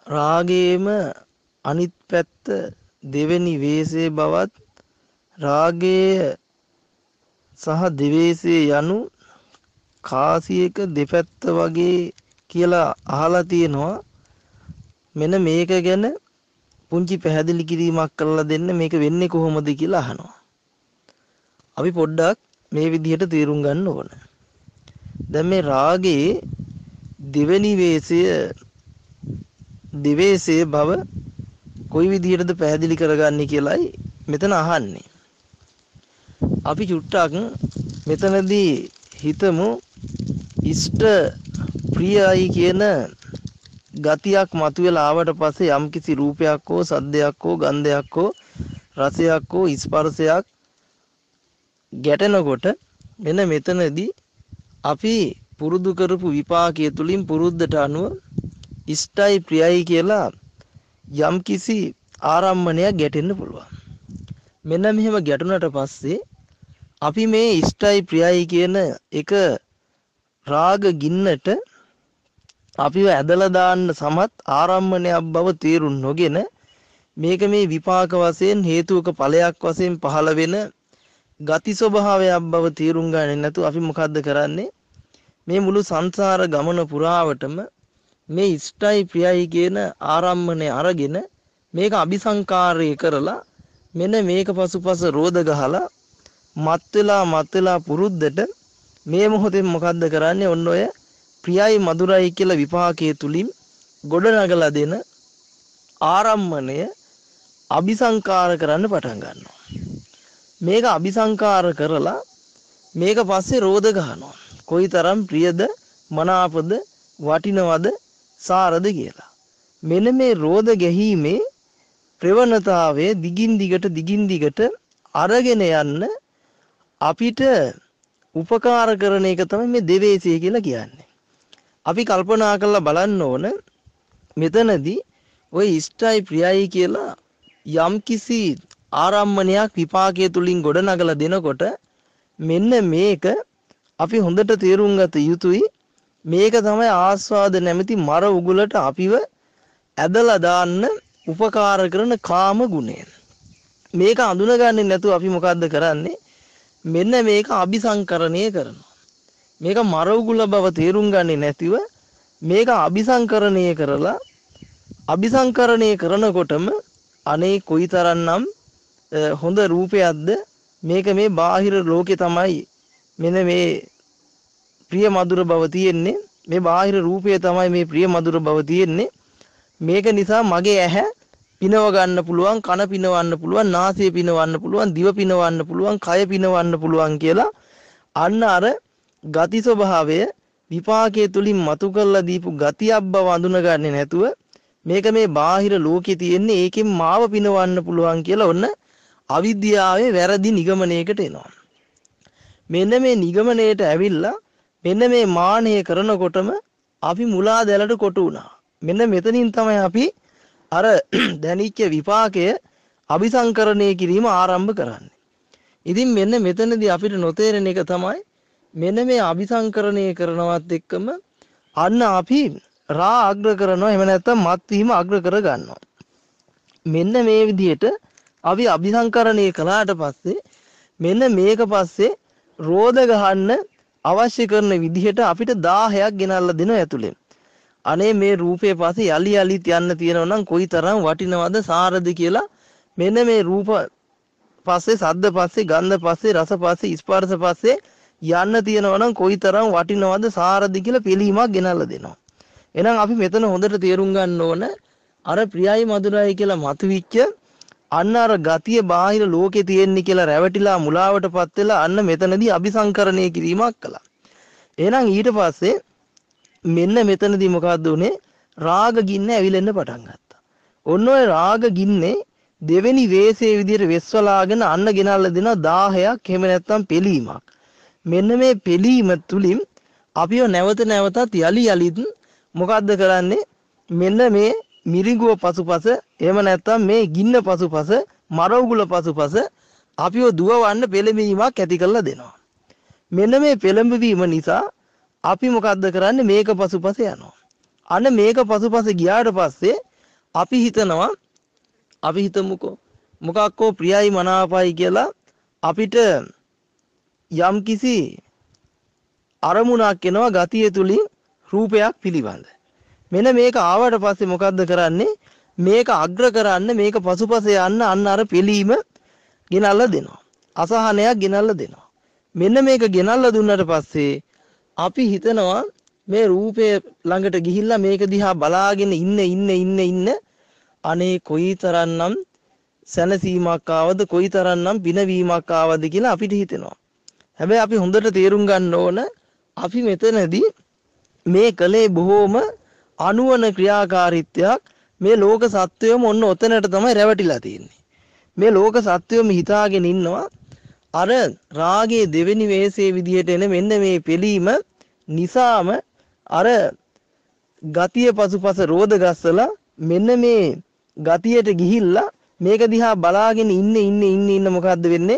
රාගයේම අනිත් පැත්ත දෙවෙනි වේශයේ බවත් රාගය සහ දෙවේශය යනු කාසියක දෙපැත්ත වගේ කියලා අහලා තියෙනවා. මෙන්න මේක ගැන පුංචි පැහැදිලි කිරීමක් කරලා දෙන්න මේක වෙන්නේ කොහොමද කියලා අහනවා. අපි පොඩ්ඩක් මේ විදිහට තේරුම් ගන්න ඕන. දැන් මේ රාගයේ දෙවෙනි දෙවේශයේ බව කොයි විදිහටද පැහැදිලි කරගන්නේ කියලායි මෙතන අහන්නේ. අපි චුට්ටක් මෙතනදී හිතමු ඉෂ්ට ප්‍රියයි කියන ගතියක් මතුවලා ආවට පස්සේ යම්කිසි රූපයක් හෝ සද්දයක් හෝ ගන්ධයක් හෝ රසයක් හෝ ස්පර්ශයක් ගැටෙනකොට මෙන්න මෙතනදී අපි පුරුදු කරපු විපාකයේ තුලින් පුරුද්දට අනුව ඉෂ්ටයි ප්‍රියයි කියලා යම්කිසි ආරම්මණයක් ගැටෙන්න පුළුවන්. මෙන්න මෙහෙම ගැටුණට පස්සේ අපි මේ ඉෂ්ටයි ප්‍රියයි කියන එක රාග ගින්නට අපිව ඇදලා දාන්න සමත් ආරම්මණයක් බව තේරුම් නොගෙන මේක මේ විපාක වශයෙන් හේතුක ඵලයක් වශයෙන් පහළ වෙන ගති ස්වභාවයක් බව තේරුම් ගන්නේ නැතුව අපි මොකද්ද කරන්නේ? මේ මුළු සංසාර ගමන පුරාවටම මේ ඉෂ්ටයි ප්‍රියයි කියන ආරම්මණය අරගෙන මේක අபிසංකාරය කරලා මෙන්න මේක පසුපස රෝධ ගහලා මත් වෙලා පුරුද්දට මේ මොහොතේ මොකද්ද කරන්නේ? ඔන්න ඔය ප්‍රියයි මధుරයි කියලා විපාකයේ තුලින් ගොඩනගලා දෙන ආරම්මණය අபிසංකාර කරන්න පටන් ගන්නවා. මේක අபிසංකාර කරලා මේක පස්සේ රෝධ ගහනවා. කොයිතරම් ප්‍රියද මනාපද වටිනවද සාරද කියලා. මෙන්න මේ රෝධ ගැහිීමේ ප්‍රවණතාවයේ දිගින් දිගට අරගෙන යන්න අපිට උපකාර කරන එක තමයි මේ දෙවේශය කියලා කියන්නේ. අපි කල්පනා කරලා බලන්න ඕන මෙතනදී ওই ඉෂ්ටයි ප්‍රියයි කියලා යම්කිසි ආරම්මණයක් විපාකයේ තුලින් ගොඩනගලා දෙනකොට මෙන්න මේක අපි හොඳට තේරුම් ගත යුතුයි. මේක තමයි ආස්වාද නැමැති මර උගුලට අපිව ඇදලා දාන්න උපකාර කරන කාම ගුණය. මේක අඳුනගන්නේ නැතුව අපි මොකද්ද කරන්නේ? මෙන්න මේක අபிසංකරණය කරනවා. මේක මර උගුල බව තේරුම් ගන්නේ නැතිව මේක අபிසංකරණය කරලා අபிසංකරණය කරනකොටම අනේ කොයිතරම්නම් හොඳ රූපයක්ද මේක මේ බාහිර ලෝකේ තමයි මෙන්න මේ ප්‍රිය මధుර බව තියෙන්නේ. මේ බාහිර රූපය තමයි මේ ප්‍රිය මధుර බව තියෙන්නේ. මේක නිසා මගේ ඇහැ පිනව ගන්න පුළුවන්, කන පිනවන්න පුළුවන්, නාසය පිනවන්න පුළුවන්, දිව පිනවන්න පුළුවන්, කය පිනවන්න පුළුවන් කියලා අන්න අර ගති ස්වභාවය විපාකයේ තුලින් මතු කරලා දීපු ගතියක් බව අඳුනගන්නේ නැතුව මේක මේ බාහිර ලෝකේ තියෙන්නේ ඒකෙන් මාව පිනවන්න පුළුවන් කියලා ඔන්න අවිද්‍යාවේ වැරදි නිගමනයකට එනවා. මෙන්න මේ නිගමනයට ඇවිල්ලා මෙන්න මේ මානය කරනකොටම අපි මුලා දැලට කොටු වුණා. මෙන්න මෙතනින් තමයි අපි අර දැනිච්ච විපාකය අபிසංකරණය කිරීම ආරම්භ කරන්නේ. ඉතින් මෙන්න මෙතනදී අපිට නොතේරෙන එක තමයි මෙන්න මේ අபிසංකරණය කරනවත් එක්කම අන්න අපි රා අග්‍ර කරනවා, එහෙම නැත්නම් මත් වීම අග්‍ර කර ගන්නවා. මෙන්න මේ විදිහට අපි අபிසංකරණය කළාට පස්සේ මෙන්න මේක පස්සේ රෝධ ගහන්න අවශ්‍ය කරන විදිහට අපිට 1000ක් ගෙනල්ලා දෙනවා ඇතුලෙන්. අනේ මේ රූපේ පස්සේ යලි යලිත් යන්න තියෙනවා නම් කොයිතරම් වටිනවද සාරද කියලා මෙන්න මේ රූප පස්සේ සද්ද පස්සේ ගන්ධ පස්සේ රස පස්සේ ස්පර්ශ පස්සේ යන්න තියෙනවා නම් කොයිතරම් වටිනවද සාරද කියලා පිළීමක් ගෙනල්ලා දෙනවා. එහෙනම් අපි මෙතන හොඳට තේරුම් ගන්න ඕන අර ප්‍රියයි මధుරයි කියලා මතුවිච්ච අන්න අර ගතිය බාහිර ලෝකේ තියෙන්නේ කියලා රැවටිලා මුලාවටපත් වෙලා අන්න මෙතනදී අபிසංකරණය කිරීමක් කළා. එහෙනම් ඊට පස්සේ මෙන්න මෙතනදී මොකද්ද උනේ? රාග ගින්න ඇවිලෙන්න පටන් ගත්තා. ඔන්න ඔය රාග ගින්නේ දෙවෙනි වේශයේ විදිහට වෙස්වලාගෙන අන්න ගෙනල්ලා දෙන 1000ක් එහෙම නැත්නම් පිළීමක්. මෙන්න මේ පිළීම තුලින් අපිව නැවත නැවතත් යලි යලිත් මොකද්ද කරන්නේ? මෙන්න මේ මිරිඟුව පසුපස එහෙම නැත්නම් මේ ගින්න පසුපස මර උගුල පසුපස අපිව දුවවන්න පෙළඹීමක් ඇති කරලා දෙනවා. මෙන්න මේ පෙළඹවීම නිසා අපි මොකද්ද කරන්නේ? මේක පසුපස යනවා. අන්න මේක පසුපස ගියාට පස්සේ අපි හිතමුකෝ මොකක්කෝ ප්‍රියයි මනාපයි කියලා අපිට යම් කිසි අරමුණක් එනවා ගතිය තුලින් රූපයක් පිළිබඳ. මෙන්න මේක ආවට පස්සේ මොකද්ද කරන්නේ? මේක අග්‍ර කරන්න මේක පසුපස යන්න අන්න අර පිළීම ගෙනල්ලා දෙනවා. අසහනයක් ගෙනල්ලා දෙනවා. මෙන්න මේක ගෙනල්ලා දුන්නට පස්සේ අපි හිතනවා මේ රූපය ළඟට ගිහිල්ලා මේක දිහා බලාගෙන ඉන්න අනේ කොයිතරම්නම් සැනසීමක් ආවද කොයිතරම්නම් පිනවීමක් ආවද කියලා අපිට හිතෙනවා. හැබැයි අපි හොඳට තේරුම් ගන්න ඕන අපි මෙතනදී මේ කලේ බොහෝම අනුවන ක්‍රියාකාරීත්වයක් මේ ලෝක සත්වයම ඔන්න ඔතනට තමයි රැවටිලා තියෙන්නේ. මේ ලෝක සත්වයම හිතාගෙන ඉන්නවා අර රාගයේ දෙවෙනි වේසයේ විදිහට එන මෙන්න මේ පිළීම නිසාම අර ගතිය පසුපස රෝද ගස්සලා මෙන්න මේ ගතියට ගිහිල්ලා මේක දිහා බලාගෙන ඉන්න මොකද්ද වෙන්නේ?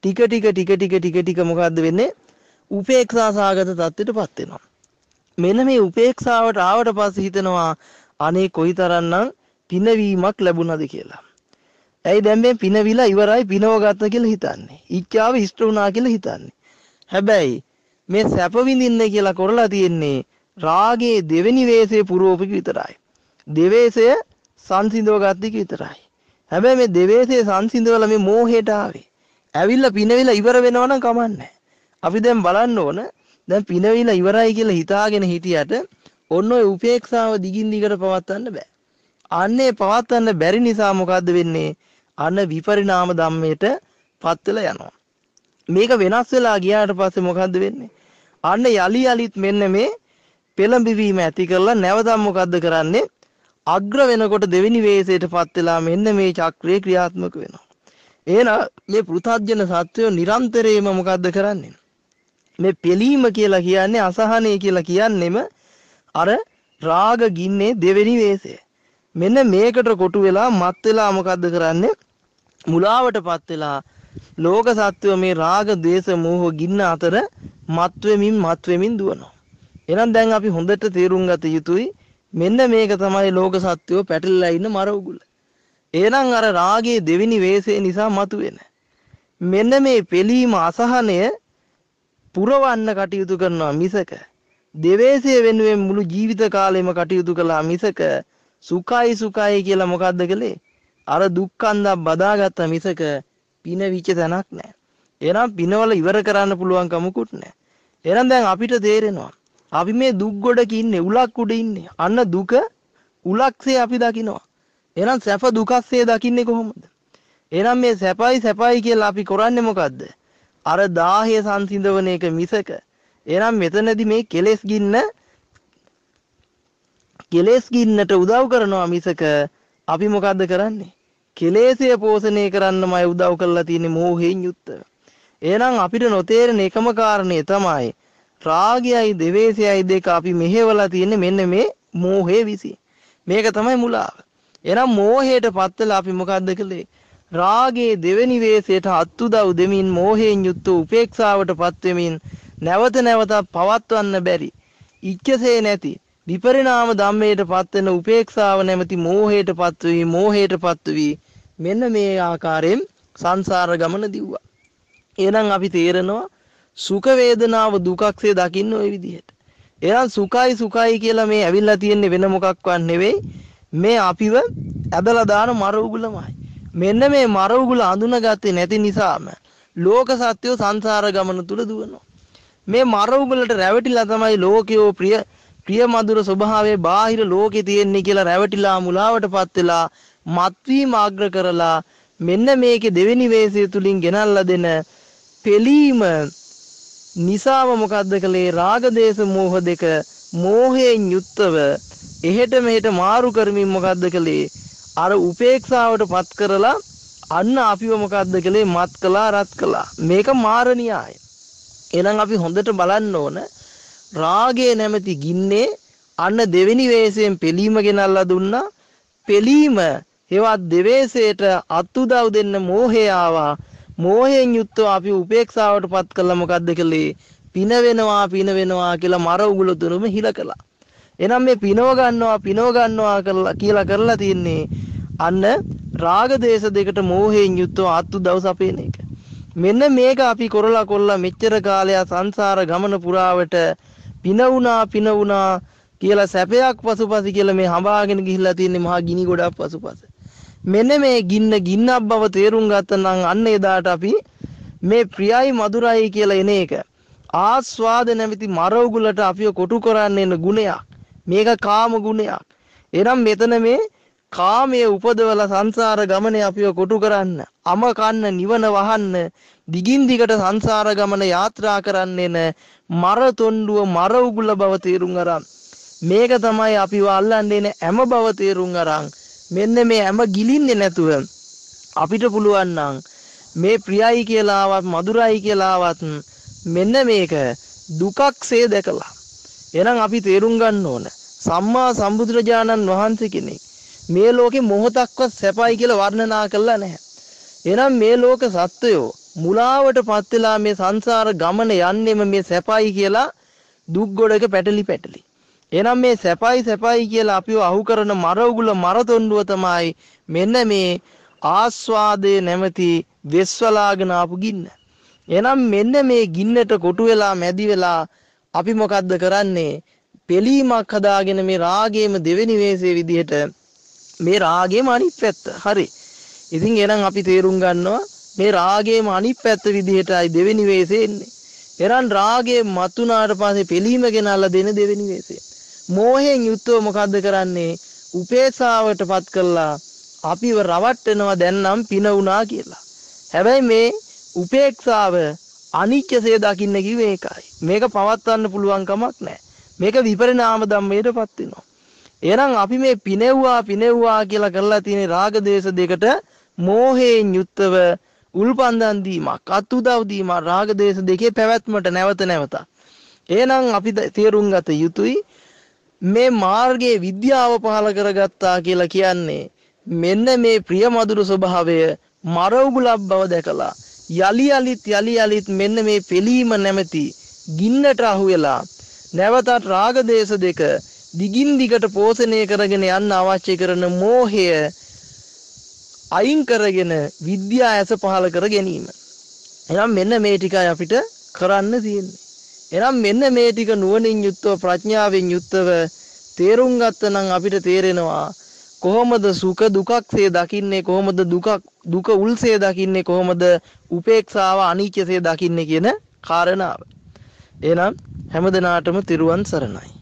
ටික මොකද්ද වෙන්නේ? උපේක්ෂා සාගත තත්ත්වයටපත් වෙනවා. මෙන්න මේ උපේක්ෂාවට ආවට පස්සේ හිතනවා අනේ කොයිතරම්නම් පිනවීමක් ලැබුණාද කියලා. ඇයි දැන් මේ පිනවිලා ඉවරයි පිනව ගත්ත කියලා හිතන්නේ. ඉච්ඡාව ඉෂ්ට වුණා කියලා හිතන්නේ. හැබැයි මේ සැප විඳින්න කියලා කරලා තියෙන්නේ රාගයේ දෙවෙනි වේසයේ පුරෝපික විතරයි. දෙවේසය සංසිඳව ගත්ත එක විතරයි. හැබැයි මේ දෙවේසයේ සංසිඳවල මේ මෝහයට ආවේ. ඇවිල්ලා පිනවිලා ඉවර වෙනව නම් කමන්නේ. අපි දැන් බලන්න ඕන දැන් පිනවිලා ඉවරයි කියලා හිතාගෙන හිටියට ඔන්න ඔය උපේක්ෂාව දිගින් දිගට පවත්වන්න බෑ. අන්නේ පවත්වන්න බැරි නිසා මොකද්ද වෙන්නේ? අන්න විපරිණාම ධම්මයට පත් වෙලා යනවා. මේක වෙනස් වෙලා ගියාට පස්සේ මොකද්ද වෙන්නේ? අන්න යලි යලිත් මෙන්න මේ පෙළඹවීම ඇති කරලා නැවතත් මොකද්ද කරන්නේ? අග්‍ර වෙනකොට දෙවෙනි වේසයටපත් වෙලා මෙන්න මේ චක්‍රය ක්‍රියාත්මක වෙනවා. එහෙනම් මේ පෘථග්ජන සත්වය නිරන්තරයෙන්ම මොකද්ද කරන්නේ? මේ පිළීම කියලා කියන්නේ අසහනය කියලා කියන්නේම අර රාග ගින්නේ දෙවෙනි වේසය. මෙන්න මේකට කොටු වෙලා මත් වෙලා මොකද්ද කරන්නේ? මුලාවටපත් වෙලා ලෝක සත්වය මේ රාග ද්වේෂ මෝහ ගින්න අතර මත් වෙමින් දුවනවා. එහෙනම් දැන් අපි හොඳට තේරුම් ගත යුතුයි මෙන්න මේක තමයි ලෝක සත්වය පැටලලා ඉන්න මර උගුල. එහෙනම් අර රාගයේ දෙවෙනි වේසය නිසා මතුවෙන මෙන්න මේ පිළීම අසහනය පුරවන්න කටයුතු කරනවා මිසක දෙවේසය වෙනුවෙන් මුළු ජීවිත කාලෙම කටයුතු කළා මිසක සුඛයි කියලා මොකද්ද කළේ? අර දුක්ඛන්දක් බදාගත්ත මිසක පිනවිච්ච තැනක් නැහැ. එහෙනම් පිනවල ඉවර කරන්න පුළුවන් කමකුත් නැහැ. එහෙනම් දැන් අපිට තේරෙනවා අපි මේ දුක් ගොඩක ඉන්නේ උලක් උඩ ඉන්නේ. අන්න දුක උලක්සේ අපි දකිනවා. එහෙනම් සැප දුකස්සේ දකින්නේ කොහොමද? එහෙනම් මේ සැපයි කියලා අපි කරන්නේ මොකද්ද? අර 10 සංසිඳවන එක මිසක එහෙනම් මෙතනදී මේ කෙලෙස් ගින්නට උදව් කරනවා මිසක අපි මොකද්ද කරන්නේ? කෙලෙස්ය පෝෂණය කරන්නමයි උදව් කරලා තියෙන්නේ මෝහයෙන් යුක්තව. එහෙනම් අපිට නොතේරෙන එකම කාරණේ තමයි රාගයයි දෙවේසයයි දෙක අපි මෙහෙवला තියෙන්නේ මෙන්න මේ මෝහේ විසි. මේක තමයි මුලාව. එහෙනම් මෝහයටපත් වෙලා අපි මොකද්ද කළේ? රාගයේ දෙවෙනි වේසයට අත්උදව් දෙමින් මෝහයෙන් යුක්ත උපේක්ෂාවටපත් වෙමින් නැවත පවත්වන්න බැරි ඉච්ඡසේ නැති විපරිණාම ධම්මයටපත් වෙන උපේක්ෂාව නැමැති මෝහයටපත් වී මෙන්න මේ ආකාරයෙන් සංසාර ගමන දිව්වා. එහෙනම් අපි තේරෙනවා සුඛ වේදනාව දුකක්සේ දකින්න ওই විදිහට. එහෙනම් සුඛයි කියලා මේ ඇවිල්ලා තියෙන්නේ වෙන මොකක්වත් නෙවෙයි මේ අපිව ඇදලා දාන මර උගුලමයි. මෙන්න මේ මර උගුල අඳුනගත්තේ නැති නිසාම ලෝක සත්‍යෝ සංසාර ගමන තුල දුවනවා. මේ මර උගුලට රැවටිලා තමයි ලෝකයෝ ප්‍රිය මధుර ස්වභාවයේ බාහිර ලෝකේ තියෙන්නේ කියලා රැවටිලා මුලාවටපත් වෙලා මත්වීම ආග්‍ර කරලා මෙන්න මේකේ දෙවෙනි වේසය තුලින් ගෙනල්ලා දෙන පෙලීම නිසාම මොකද්ද කලේ? රාග දේශ මෝහ දෙක මෝහයෙන් යුක්තව එහෙට මෙහෙට මාරු කරමින් මොකද්ද කලේ? අර උපේක්ෂාවට පත් කරලා අන්න අපිව මොකද්ද කලේ? මත් කළා රත් කළා. මේක මාරණියයි. එහෙනම් අපි හොඳට බලන්න ඕන රාගයේ නැමැති ගින්නේ අන්න දෙවෙනි වේසයෙන් පෙලීම ගෙනල්ලා දුන්නා. පෙලීම හේවත් දෙවේසයට අත්උදව් දෙන්න මෝහය ආවා. මෝහයෙන් යුක්තව අපි උපේක්ෂාවට පත් කළා මොකද්ද කලේ? පින වෙනවා කියලා මර උගුල තුනම හිල කළා. එහෙනම් මේ පිනව ගන්නවා කියලා කරලා තියන්නේ අන්න රාග දේශ දෙකට මෝහයෙන් යුක්තව ආත්තු දවස් අපේන එක. මෙන්න මේක අපි කරලා මෙච්චර කාලයක් සංසාර ගමන පුරාවට පින වුණා කියලා සැපයක් පසුපස කියලා මේ හඹාගෙන ගිහිල්ලා තියන්නේ මහා ගිනි ගොඩක් පසුපස. මෙන්න මේ ගින්නක් බව තේරුම් ගත්තා නම් අන්න එදාට අපි මේ ප්‍රියයි මధుරයි කියලා එන එක ආස්වාද නැමැති මර උගුලට අපිව කොටු කරන්නේ එන ගුණයක්. මේක කාම ගුණයක්. එනම් මෙතන මේ කාමයේ උපදවලා සංසාර ගමනේ අපිව කොටු කරන්න, අම කන්න, නිවන වහන්න, දිගින් දිගට සංසාර ගමන යාත්‍රා කරන්නේන මර තොණ්ඩුව මර උගුල බව තේරුම් අරන් මේක තමයි අපිව අල්ලන්නේ නේ හැම බව තේරුම් අරන් මෙන්න මේ හැම ගිලින්නේ නැතුව අපිට පුළුවන් නම් මේ ප්‍රියයි කියලාවත් මధుරයි කියලාවත් මෙන්න මේක දුකක්සේ දැකලා එහෙනම් අපි තේරුම් ගන්න ඕන සම්මා සම්බුදුරජාණන් වහන්සේ කෙනෙක් මේ ලෝකේ මොහොතක්වත් සැපයි කියලා වර්ණනා කළා නැහැ. එහෙනම් මේ ලෝක සත්වයෝ මුලාවටපත් වෙලා මේ සංසාර ගමන යන්නේම මේ සැපයි කියලා දුක් ගොඩක පැටලි. එහෙනම් මේ සැපයි කියලා අපිව අහු කරන මර උගුල මර තොණ්ඩුව තමයි මෙන්න මේ ආස්වාදයේ නැමැති වෙස්වලාගෙන ආපු ගින්න. එහෙනම් මෙන්න මේ ගින්නට කොටු වෙලා මැදි වෙලා අපි මොකද්ද කරන්නේ? පිළීමක් හදාගෙන මේ රාගයේම දෙවෙනි වේසේ විදිහට මේ රාගයේම අනිත් පැත්ත. හරි. ඉතින් එහෙනම් අපි තේරුම් ගන්නවා මේ රාගයේම අනිත් පැත්ත විදිහටයි දෙවෙනි වේසේ එන්නේ. එහෙනම් රාගයේ මතුනාට පස්සේ පිළීම ගෙනල්ලා දෙන දෙවෙනි වේසේ. මෝහයෙන් යුක්තව මොකද්ද කරන්නේ? උපේක්ෂාවටපත් කළා අපිව රවට්ටනවා දැන් නම් පින වුණා කියලා. හැබැයි මේ උපේක්ෂාව අනිත්‍යසේ දකින්න කිව්වේ ඒකයි. මේක පවත්වන්න පුළුවන් කමක් නැහැ. මේක විපරිණාම ධම්මයටපත් වෙනවා. එහෙනම් අපි මේ පිනෙව්වා කියලා කරලා තියෙන රාග දේශ දෙකට මෝහයෙන් යුක්තව උල්පන්දන් දීමක්, අත්උදව් දීමක් රාග දේශ දෙකේ පැවැත්මට නැවත. එහෙනම් අපි තේරුම් ගත යුතුයි මේ මාර්ගයේ විද්‍යාව පහල කරගත්තා කියලා කියන්නේ මෙන්න මේ ප්‍රිය මధుර ස්වභාවය මර උගුලක් බව දැකලා යලි යලිත් මෙන්න මේ පිළීම නැමැති ගින්නට අහු වෙලා නැවතත් රාග දේශ දෙක දිගින් දිගට පෝෂණය කරගෙන යන්න අවශ්‍ය කරන මෝහය අයින් කරගෙන විද්‍යා ඇස පහල කර ගැනීම. එහෙනම් මෙන්න මේ ටිකයි අපිට කරන්න තියෙන්නේ. එහෙනම් මෙන්න මේ ටික නුවණින් යුක්තව ප්‍රඥාවෙන් යුක්තව තේරුම් ගත්තනම් අපිට තේරෙනවා කොහොමද සුඛ දුකක්සේ දකින්නේ, කොහොමද දුක උල්සේ දකින්නේ, කොහොමද උපේක්ෂාව අනිත්‍යසේ දකින්නේ කියන කාරණාව. එහෙනම් හැමදෙනාටම තිරුවන් සරණයි.